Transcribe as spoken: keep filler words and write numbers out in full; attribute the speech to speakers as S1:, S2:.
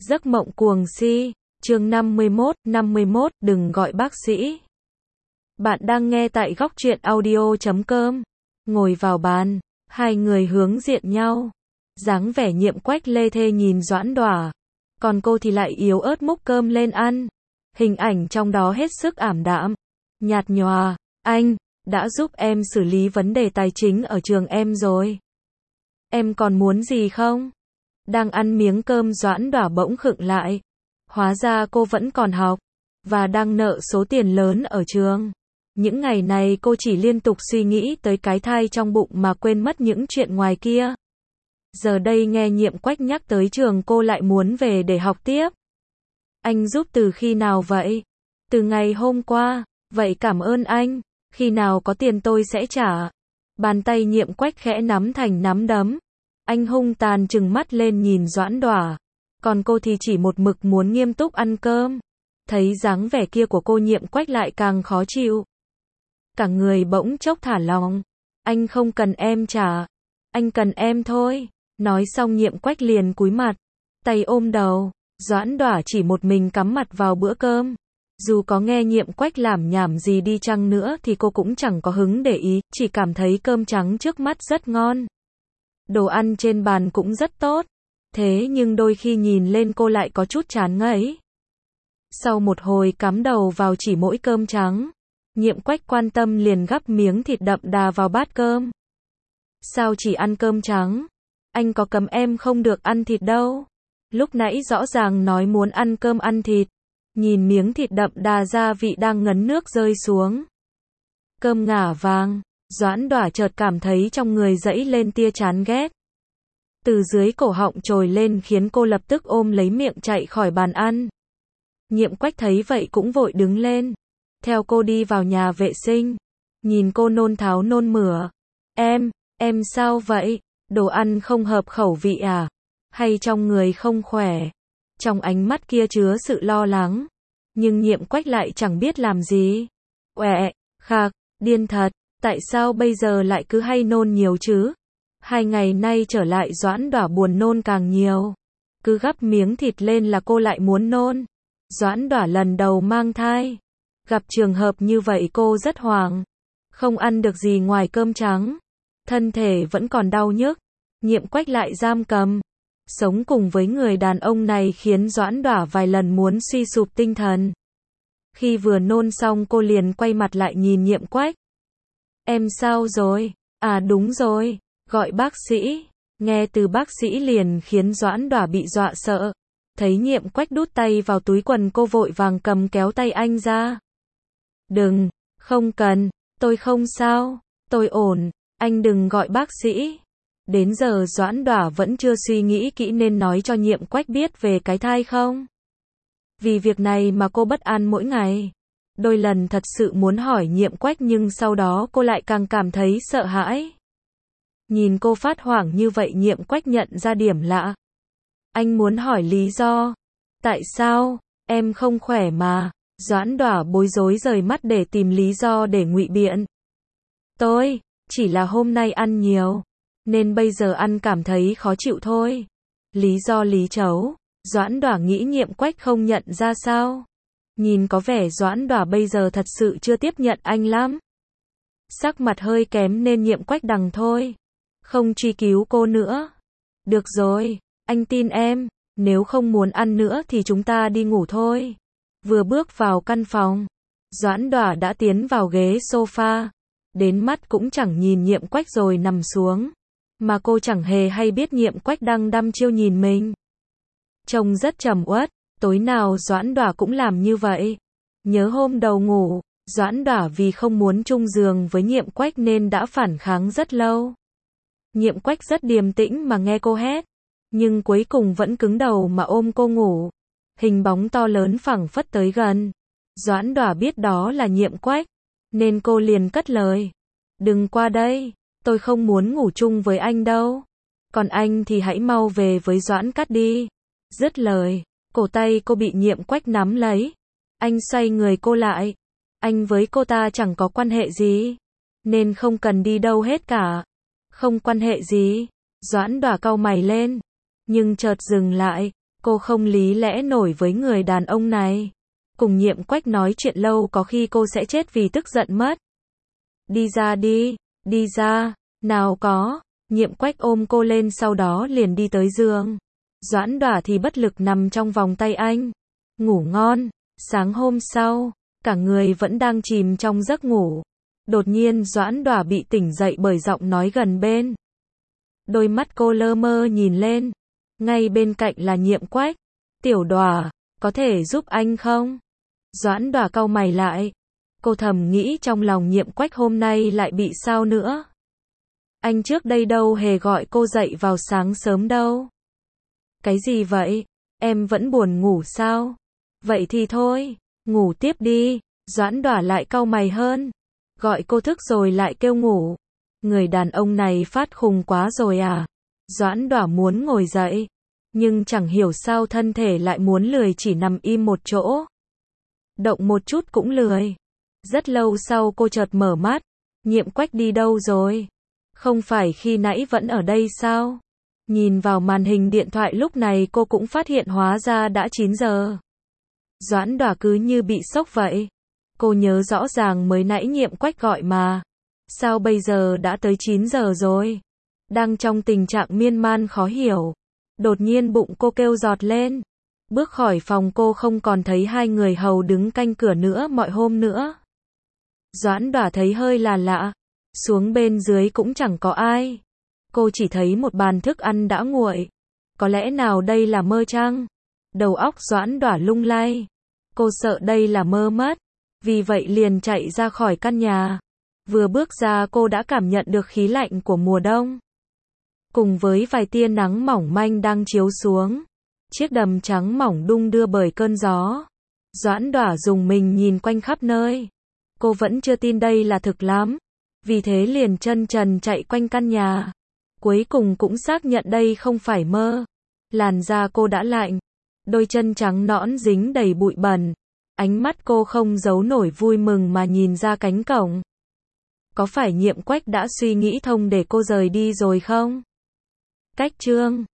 S1: Giấc mộng cuồng si, chương năm mươi mốt, năm mươi mốt, đừng gọi bác sĩ. Bạn đang nghe tại góc truyện audio chấm com. Ngồi vào bàn, hai người hướng diện nhau. Dáng vẻ Nhiệm Quách lê thê nhìn Doãn Đỏa, còn cô thì lại yếu ớt múc cơm lên ăn. Hình ảnh trong đó hết sức ảm đạm, nhạt nhòa. Anh đã giúp em xử lý vấn đề tài chính ở trường em rồi. Em còn muốn gì không? Đang ăn miếng cơm Doãn Đỏa bỗng khựng lại. Hóa ra cô vẫn còn học, và đang nợ số tiền lớn ở trường. Những ngày này cô chỉ liên tục suy nghĩ tới cái thai trong bụng mà quên mất những chuyện ngoài kia. Giờ đây nghe Nhiệm Quách nhắc tới trường cô lại muốn về để học tiếp. Anh giúp từ khi nào vậy? Từ ngày hôm qua. Vậy cảm ơn anh. Khi nào có tiền tôi sẽ trả. Bàn tay Nhiệm Quách khẽ nắm thành nắm đấm. Anh hung tàn trừng mắt lên nhìn Doãn Đỏa. Còn cô thì chỉ một mực muốn nghiêm túc ăn cơm. Thấy dáng vẻ kia của cô, Nhiệm Quách lại càng khó chịu. Cả người bỗng chốc thả lỏng. Anh không cần em trả. Anh cần em thôi. Nói xong Nhiệm Quách liền cúi mặt, tay ôm đầu. Doãn Đỏa chỉ một mình cắm mặt vào bữa cơm. Dù có nghe Nhiệm Quách lảm nhảm gì đi chăng nữa thì cô cũng chẳng có hứng để ý, chỉ cảm thấy cơm trắng trước mắt rất ngon. Đồ ăn trên bàn cũng rất tốt. Thế nhưng đôi khi nhìn lên cô lại có chút chán ngấy. Sau một hồi cắm đầu vào chỉ mỗi cơm trắng, Nhiệm Quách quan tâm liền gắp miếng thịt đậm đà vào bát cơm. Sao chỉ ăn cơm trắng? Anh có cấm em không được ăn thịt đâu. Lúc nãy rõ ràng nói muốn ăn cơm ăn thịt. Nhìn miếng thịt đậm đà gia vị đang ngấn nước rơi xuống. Cơm ngả vàng. Doãn Đỏa chợt cảm thấy trong người dẫy lên tia chán ghét. Từ dưới cổ họng trồi lên khiến cô lập tức ôm lấy miệng chạy khỏi bàn ăn. Nhiệm Quách thấy vậy cũng vội đứng lên, theo cô đi vào nhà vệ sinh. Nhìn cô nôn tháo nôn mửa. Em, em sao vậy? Đồ ăn không hợp khẩu vị à? Hay trong người không khỏe? Trong ánh mắt kia chứa sự lo lắng. Nhưng Nhiệm Quách lại chẳng biết làm gì. Uệ, khạc, điên thật. Tại sao bây giờ lại cứ hay nôn nhiều chứ? Hai ngày nay trở lại Doãn Đỏa buồn nôn càng nhiều. Cứ gắp miếng thịt lên là cô lại muốn nôn. Doãn Đỏa lần đầu mang thai. Gặp trường hợp như vậy cô rất hoảng. Không ăn được gì ngoài cơm trắng. Thân thể vẫn còn đau nhức. Nhiệm Quách lại giam cầm. Sống cùng với người đàn ông này khiến Doãn Đỏa vài lần muốn suy sụp tinh thần. Khi vừa nôn xong cô liền quay mặt lại nhìn Nhiệm Quách. Em sao rồi? À đúng rồi, gọi bác sĩ. Nghe từ bác sĩ liền khiến Doãn Đỏa bị dọa sợ. Thấy Nhiệm Quách đút tay vào túi quần cô vội vàng cầm kéo tay anh ra. Đừng, không cần, tôi không sao, tôi ổn, anh đừng gọi bác sĩ. Đến giờ Doãn Đỏa vẫn chưa suy nghĩ kỹ nên nói cho Nhiệm Quách biết về cái thai không. Vì việc này mà cô bất an mỗi ngày. Đôi lần thật sự muốn hỏi Nhiệm Quách nhưng sau đó cô lại càng cảm thấy sợ hãi. Nhìn cô phát hoảng như vậy Nhiệm Quách nhận ra điểm lạ. Anh muốn hỏi lý do. Tại sao? Em không khỏe mà. Doãn Đỏa bối rối rời mắt để tìm lý do để ngụy biện. Tôi, chỉ là hôm nay ăn nhiều, nên bây giờ ăn cảm thấy khó chịu thôi. Lý do lý chấu. Doãn Đỏa nghĩ Nhiệm Quách không nhận ra sao. Nhìn có vẻ Doãn Đỏa bây giờ thật sự chưa tiếp nhận anh lắm. Sắc mặt hơi kém nên Nhiệm Quách đành thôi. Không truy cứu cô nữa. Được rồi, anh tin em. Nếu không muốn ăn nữa thì chúng ta đi ngủ thôi. Vừa bước vào căn phòng, Doãn Đỏa đã tiến vào ghế sofa. Đến mắt cũng chẳng nhìn Nhiệm Quách rồi nằm xuống. Mà cô chẳng hề hay biết Nhiệm Quách đang đăm chiêu nhìn mình. Trông rất trầm uất. Tối nào Doãn Đỏa cũng làm như vậy. Nhớ hôm đầu ngủ, Doãn Đỏa vì không muốn chung giường với Nhiệm Quách nên đã phản kháng rất lâu. Nhiệm Quách rất điềm tĩnh mà nghe cô hét, nhưng cuối cùng vẫn cứng đầu mà ôm cô ngủ. Hình bóng to lớn phẳng phất tới gần. Doãn Đỏa biết đó là Nhiệm Quách, nên cô liền cất lời. Đừng qua đây, tôi không muốn ngủ chung với anh đâu. Còn anh thì hãy mau về với Doãn Cát đi. Dứt lời, cổ tay cô bị Nhiệm Quách nắm lấy. Anh xoay người cô lại. Anh với cô ta chẳng có quan hệ gì, nên không cần đi đâu hết cả. Không quan hệ gì? Doãn Đỏa cau mày lên, nhưng chợt dừng lại. Cô không lý lẽ nổi với người đàn ông này. Cùng Nhiệm Quách nói chuyện lâu có khi cô sẽ chết vì tức giận mất. Đi ra đi, đi ra, nào có. Nhiệm Quách ôm cô lên sau đó liền đi tới giường. Doãn Đỏa thì bất lực nằm trong vòng tay anh. Ngủ ngon. Sáng hôm sau, cả người vẫn đang chìm trong giấc ngủ. Đột nhiên Doãn Đỏa bị tỉnh dậy bởi giọng nói gần bên. Đôi mắt cô lơ mơ nhìn lên. Ngay bên cạnh là Nhiệm Quách. Tiểu Đỏa, có thể giúp anh không? Doãn Đỏa cau mày lại. Cô thầm nghĩ trong lòng Nhiệm Quách hôm nay lại bị sao nữa. Anh trước đây đâu hề gọi cô dậy vào sáng sớm đâu. Cái gì vậy? Em vẫn buồn ngủ sao? Vậy thì thôi, ngủ tiếp đi. Doãn Đỏa lại cau mày hơn. Gọi cô thức rồi lại kêu ngủ. Người đàn ông này phát khùng quá rồi à? Doãn Đỏa muốn ngồi dậy, nhưng chẳng hiểu sao thân thể lại muốn lười chỉ nằm im một chỗ. Động một chút cũng lười. Rất lâu sau cô chợt mở mắt. Nhiệm Quách đi đâu rồi? Không phải khi nãy vẫn ở đây sao? Nhìn vào màn hình điện thoại lúc này cô cũng phát hiện hóa ra đã chín giờ. Doãn Đỏa cứ như bị sốc vậy. Cô nhớ rõ ràng mới nãy Nhiệm Quách gọi mà. Sao bây giờ đã tới chín giờ rồi? Đang trong tình trạng miên man khó hiểu. Đột nhiên bụng cô kêu giọt lên. Bước khỏi phòng cô không còn thấy hai người hầu đứng canh cửa nữa mọi hôm nữa. Doãn Đỏa thấy hơi là lạ. Xuống bên dưới cũng chẳng có ai. Cô chỉ thấy một bàn thức ăn đã nguội. Có lẽ nào đây là mơ chăng? Đầu óc Doãn Đỏa lung lay. Cô sợ đây là mơ mất. Vì vậy liền chạy ra khỏi căn nhà. Vừa bước ra cô đã cảm nhận được khí lạnh của mùa đông. Cùng với vài tia nắng mỏng manh đang chiếu xuống. Chiếc đầm trắng mỏng đung đưa bởi cơn gió. Doãn Đỏa rùng mình nhìn quanh khắp nơi. Cô vẫn chưa tin đây là thực lắm. Vì thế liền chân trần chạy quanh căn nhà. Cuối cùng cũng xác nhận đây không phải mơ. Làn da cô đã lạnh. Đôi chân trắng nõn dính đầy bụi bẩn. Ánh mắt cô không giấu nổi vui mừng mà nhìn ra cánh cổng. Có phải Nhiệm Quách đã suy nghĩ thông để cô rời đi rồi không? Cách chương